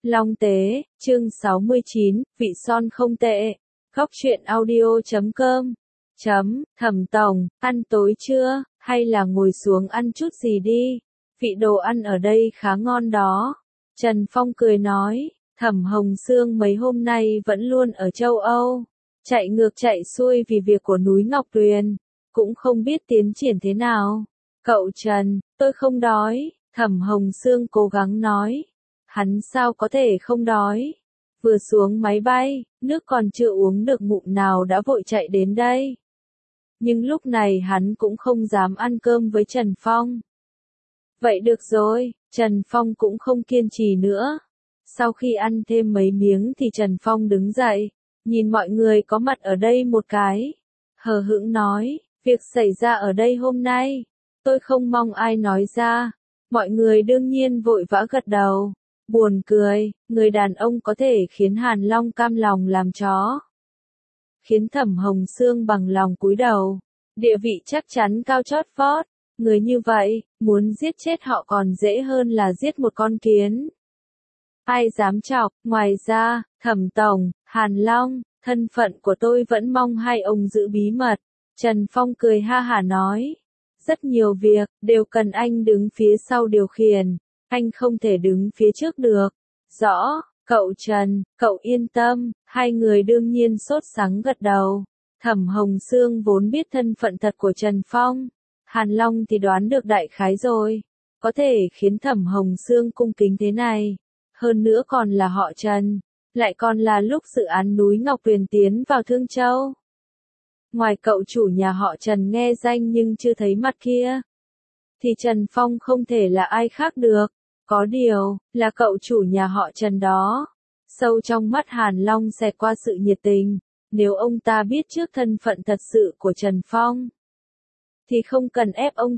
Long Tế, chương 69, vị son không tệ. Góc truyện audio.com. Thẩm tổng, ăn tối chưa, hay là ngồi xuống ăn chút gì đi? Vị đồ ăn ở đây khá ngon đó. Trần Phong cười nói, Thẩm Hồng Sương mấy hôm nay vẫn luôn ở châu Âu. Chạy ngược chạy xuôi vì việc của núi Ngọc Tuyền. Cũng không biết tiến triển thế nào. Cậu Trần, tôi không đói, Thẩm Hồng Sương cố gắng nói. Hắn sao có thể không đói? Vừa xuống máy bay, nước còn chưa uống được ngụm nào đã vội chạy đến đây. Nhưng lúc này hắn cũng không dám ăn cơm với Trần Phong. Vậy được rồi, Trần Phong cũng không kiên trì nữa. Sau khi ăn thêm mấy miếng thì Trần Phong đứng dậy, nhìn mọi người có mặt ở đây một cái. Hờ hững nói, việc xảy ra ở đây hôm nay, tôi không mong ai nói ra. Mọi người đương nhiên vội vã gật đầu. Buồn cười, người đàn ông có thể khiến Hàn Long cam lòng làm chó. Khiến Thẩm Hồng Sương bằng lòng cúi đầu. Địa vị chắc chắn cao chót vót. Người như vậy, muốn giết chết họ còn dễ hơn là giết một con kiến. Ai dám chọc, ngoài ra, Thẩm Tổng, Hàn Long, thân phận của tôi vẫn mong hai ông giữ bí mật. Trần Phong cười ha hả nói. Rất nhiều việc, đều cần anh đứng phía sau điều khiển. Anh không thể đứng phía trước được. Rõ, cậu Trần, cậu yên tâm, hai người đương nhiên sốt sắng gật đầu. Thẩm Hồng Sương vốn biết thân phận thật của Trần Phong. Hàn Long thì đoán được đại khái rồi. Có thể khiến Thẩm Hồng Sương cung kính thế này. Hơn nữa còn là họ Trần. Lại còn là lúc dự án núi Ngọc Tuyền tiến vào Thương Châu. Ngoài cậu chủ nhà họ Trần nghe danh nhưng chưa thấy mặt kia, thì Trần Phong không thể là ai khác được. Có điều, là cậu chủ nhà họ Trần đó. Sâu trong mắt Hàn Long xẹt qua sự nhiệt tình. Nếu ông ta biết trước thân phận thật sự của Trần Phong, thì không cần ép ông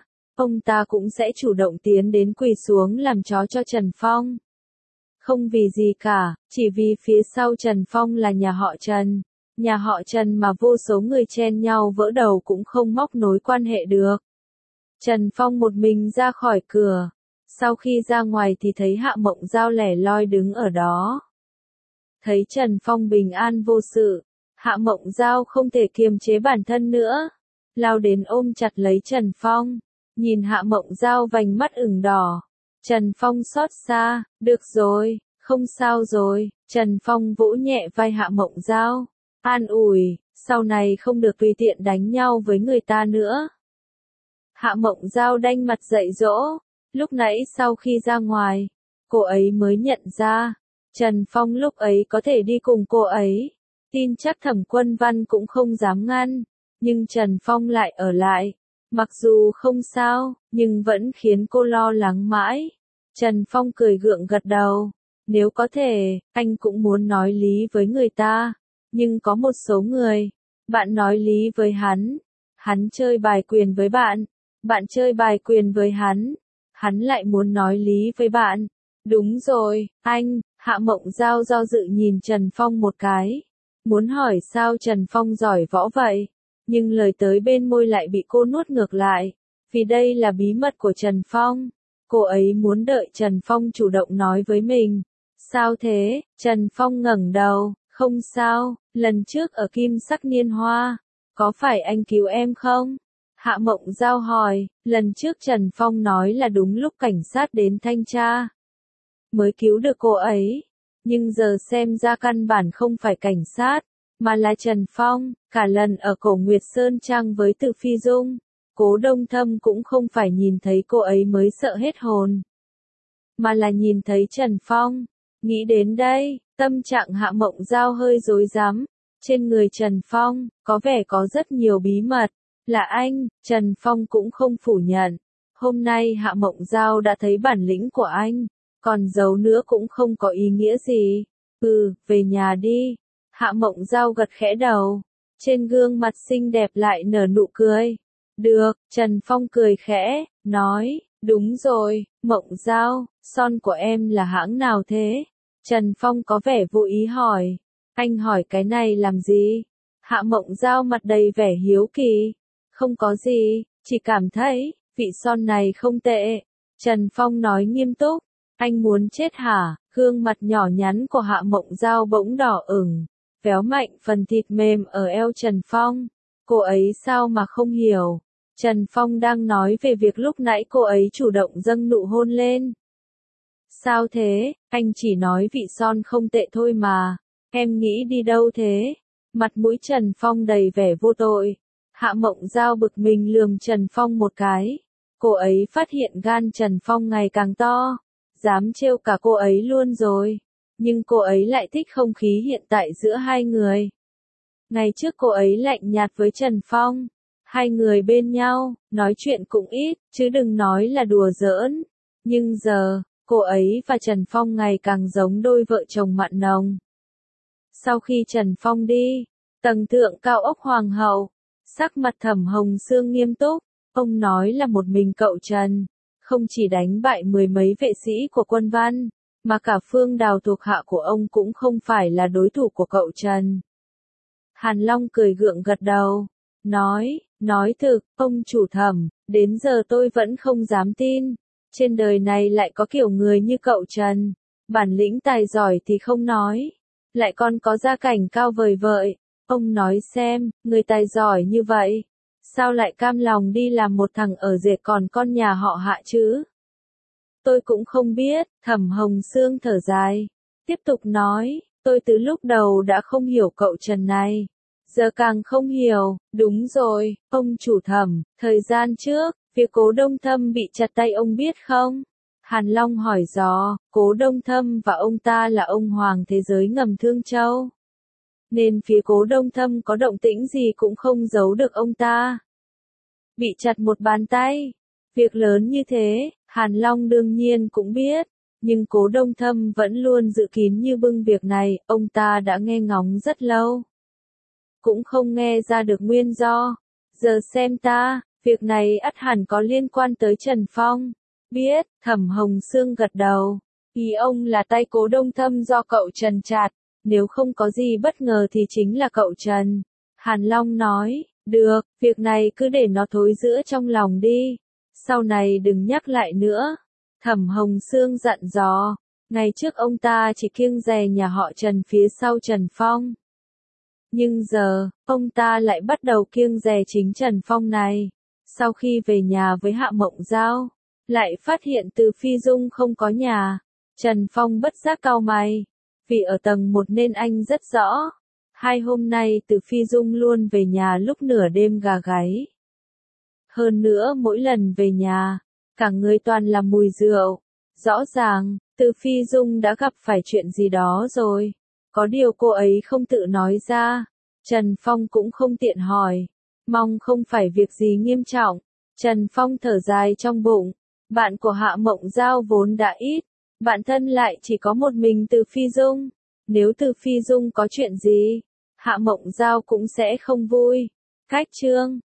ta cũng sẽ chủ động tiến đến quỳ xuống làm chó cho Trần Phong. Không vì gì cả, chỉ vì phía sau Trần Phong là nhà họ Trần. Nhà họ Trần mà vô số người chen nhau vỡ đầu cũng không móc nối quan hệ được. Trần Phong một mình ra khỏi cửa. Sau khi ra ngoài thì thấy Hạ Mộng Giao lẻ loi đứng ở đó. Thấy Trần Phong bình an vô sự, Hạ Mộng Giao không thể kiềm chế bản thân nữa. Lao đến ôm chặt lấy Trần Phong. Nhìn Hạ Mộng Giao vành mắt ửng đỏ. Trần Phong xót xa, được rồi, không sao rồi. Trần Phong vỗ nhẹ vai Hạ Mộng Giao. An ủi, sau này không được tùy tiện đánh nhau với người ta nữa. Hạ Mộng Giao đanh mặt dạy dỗ. Lúc nãy sau khi ra ngoài, cô ấy mới nhận ra, Trần Phong lúc ấy có thể đi cùng cô ấy. Tin chắc Thẩm Quân Văn cũng không dám ngăn, nhưng Trần Phong lại ở lại. Mặc dù không sao, nhưng vẫn khiến cô lo lắng mãi. Trần Phong cười gượng gật đầu. Nếu có thể, anh cũng muốn nói lý với người ta. Nhưng có một số người, bạn nói lý với hắn chơi bài quyền với bạn chơi bài quyền với hắn lại muốn nói lý với bạn. Đúng rồi, anh. Hạ Mộng Giao do dự nhìn Trần Phong một cái. Muốn hỏi sao Trần Phong giỏi võ vậy, nhưng lời tới bên môi lại bị cô nuốt ngược lại. Vì đây là bí mật của Trần Phong. Cô ấy muốn đợi Trần Phong chủ động nói với mình. Sao thế? Trần Phong ngẩng đầu. Không sao, lần trước ở Kim Sắc Niên Hoa, có phải anh cứu em không? Hạ Mộng Giao hỏi. Lần trước Trần Phong nói là đúng lúc cảnh sát đến thanh tra mới cứu được cô ấy. Nhưng giờ xem ra căn bản không phải cảnh sát, mà là Trần Phong. Cả lần ở Cổ Nguyệt Sơn Trang với Từ Phi Dung, Cố Đông Thâm cũng không phải nhìn thấy cô ấy mới sợ hết hồn, mà là nhìn thấy Trần Phong. Nghĩ đến đây, tâm trạng Hạ Mộng Giao hơi rối rắm. Trên người Trần Phong, có vẻ có rất nhiều bí mật. Là anh, Trần Phong cũng không phủ nhận. Hôm nay Hạ Mộng Giao đã thấy bản lĩnh của anh. Còn giấu nữa cũng không có ý nghĩa gì. Về nhà đi. Hạ Mộng Giao gật khẽ đầu. Trên gương mặt xinh đẹp lại nở nụ cười. Được, Trần Phong cười khẽ, nói. Đúng rồi, Mộng Giao, son của em là hãng nào thế? Trần Phong có vẻ vô ý hỏi. Anh hỏi cái này làm gì? Hạ Mộng Giao mặt đầy vẻ hiếu kỳ. Không có gì, chỉ cảm thấy, vị son này không tệ. Trần Phong nói nghiêm túc. Anh muốn chết hả? Gương mặt nhỏ nhắn của Hạ Mộng Giao bỗng đỏ ửng, véo mạnh phần thịt mềm ở eo Trần Phong. Cô ấy sao mà không hiểu? Trần Phong đang nói về việc lúc nãy cô ấy chủ động dâng nụ hôn lên. Sao thế? Anh chỉ nói vị son không tệ thôi mà. Em nghĩ đi đâu thế? Mặt mũi Trần Phong đầy vẻ vô tội. Hạ Mộng Giao bực mình lườm Trần Phong một cái. Cô ấy phát hiện gan Trần Phong ngày càng to. Dám trêu cả cô ấy luôn rồi. Nhưng cô ấy lại thích không khí hiện tại giữa hai người. Ngày trước cô ấy lạnh nhạt với Trần Phong. Hai người bên nhau, nói chuyện cũng ít, chứ đừng nói là đùa giỡn. Nhưng giờ, cô ấy và Trần Phong ngày càng giống đôi vợ chồng mặn nồng. Sau khi Trần Phong đi, tầng thượng cao ốc Hoàng hậu, sắc mặt Thẩm Hồng Sương nghiêm túc, ông nói là một mình cậu Trần, không chỉ đánh bại mười mấy vệ sĩ của quân văn, mà cả Phương Đào thuộc hạ của ông cũng không phải là đối thủ của cậu Trần. Hàn Long cười gượng gật đầu, nói thực, ông chủ Thẩm, đến giờ tôi vẫn không dám tin, trên đời này lại có kiểu người như cậu Trần, bản lĩnh tài giỏi thì không nói, lại còn có gia cảnh cao vời vợi, ông nói xem, người tài giỏi như vậy, sao lại cam lòng đi làm một thằng ở rể còn con nhà họ Hạ chứ? Tôi cũng không biết, Thẩm Hồng Sương thở dài, tiếp tục nói, tôi từ lúc đầu đã không hiểu cậu Trần này. Giờ càng không hiểu, đúng rồi, ông chủ Thẩm, thời gian trước, phía Cố Đông Thâm bị chặt tay ông biết không? Hàn Long hỏi dò, Cố Đông Thâm và ông ta là ông hoàng thế giới ngầm Thương Châu. Nên phía Cố Đông Thâm có động tĩnh gì cũng không giấu được ông ta. Bị chặt một bàn tay. Việc lớn như thế, Hàn Long đương nhiên cũng biết. Nhưng Cố Đông Thâm vẫn luôn giữ kín như bưng việc này, ông ta đã nghe ngóng rất lâu. Cũng không nghe ra được nguyên do. Giờ xem ta, việc này ắt hẳn có liên quan tới Trần Phong. Biết, Thẩm Hồng Sương gật đầu. Ý ông là tay Cố Đông Thâm do cậu Trần chặt, nếu không có gì bất ngờ thì chính là cậu Trần. Hàn Long nói, được, việc này cứ để nó thối rữa trong lòng đi. Sau này đừng nhắc lại nữa. Thẩm Hồng Sương dặn dò, ngày trước ông ta chỉ kiêng dè nhà họ Trần phía sau Trần Phong. Nhưng giờ, ông ta lại bắt đầu kiêng dè chính Trần Phong này. Sau khi về nhà với Hạ Mộng Giao, lại phát hiện Từ Phi Dung không có nhà. Trần Phong bất giác cau mày. Vì ở tầng 1 nên anh rất rõ. 2 hôm nay Từ Phi Dung luôn về nhà lúc nửa đêm gà gáy. Hơn nữa mỗi lần về nhà, cả người toàn là mùi rượu. Rõ ràng, Từ Phi Dung đã gặp phải chuyện gì đó rồi. Có điều cô ấy không tự nói ra. Trần Phong cũng không tiện hỏi. Mong không phải việc gì nghiêm trọng. Trần Phong thở dài trong bụng. Bạn của Hạ Mộng Giao vốn đã ít. Bạn thân lại chỉ có một mình Từ Phi Dung. Nếu Từ Phi Dung có chuyện gì, Hạ Mộng Giao cũng sẽ không vui. Cách chương